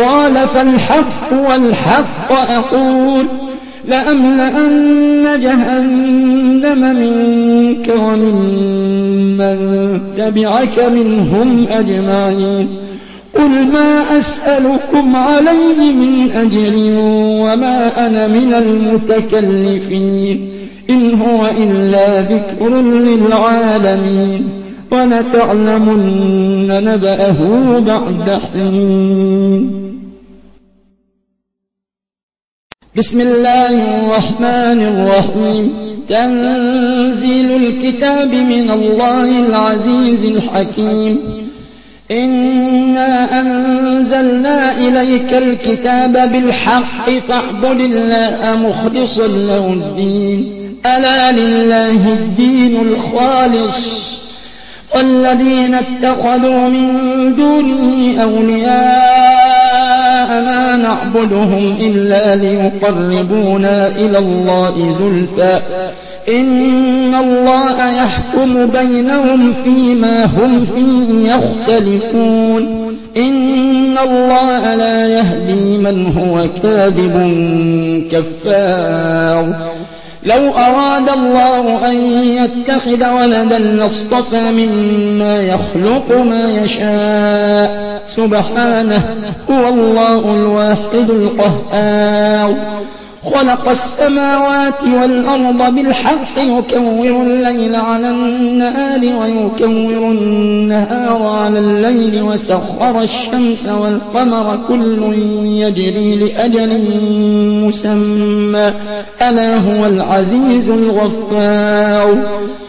قال فالحق والحق أقول لأملأن جهنم منك وممن تبعك منهم أجمعين قل ما أسألكم عليه من أجر وما أنا من المتكلفين إن هو إلا ذكر للعالمين ولتعلمن نبأه بعد حين. بسم الله الرحمن الرحيم تنزيل الكتاب من الله العزيز الحكيم إنا أنزلنا إليك الكتاب بالحق فاعبد الله مخلصا له الدين ألا لله الدين الخالص والذين اتخذوا من دونه أولياء ما نعبدهم إلا ليقربونا إلى الله زلفى إن الله يحكم بينهم فيما هم فيه يختلفون إن الله لا يهدي من هو كاذب كفار لو أراد الله أن يتخذ ولدا لاصطفى مما يخلق ما يشاء سبحانه هو الله الواحد القهار خلق السماوات والأرض بالحق يكور الليل على النهار ويكور النهار على الليل وسخر الشمس والقمر كل يجري لأجل مسمى ألا هو العزيز الغفار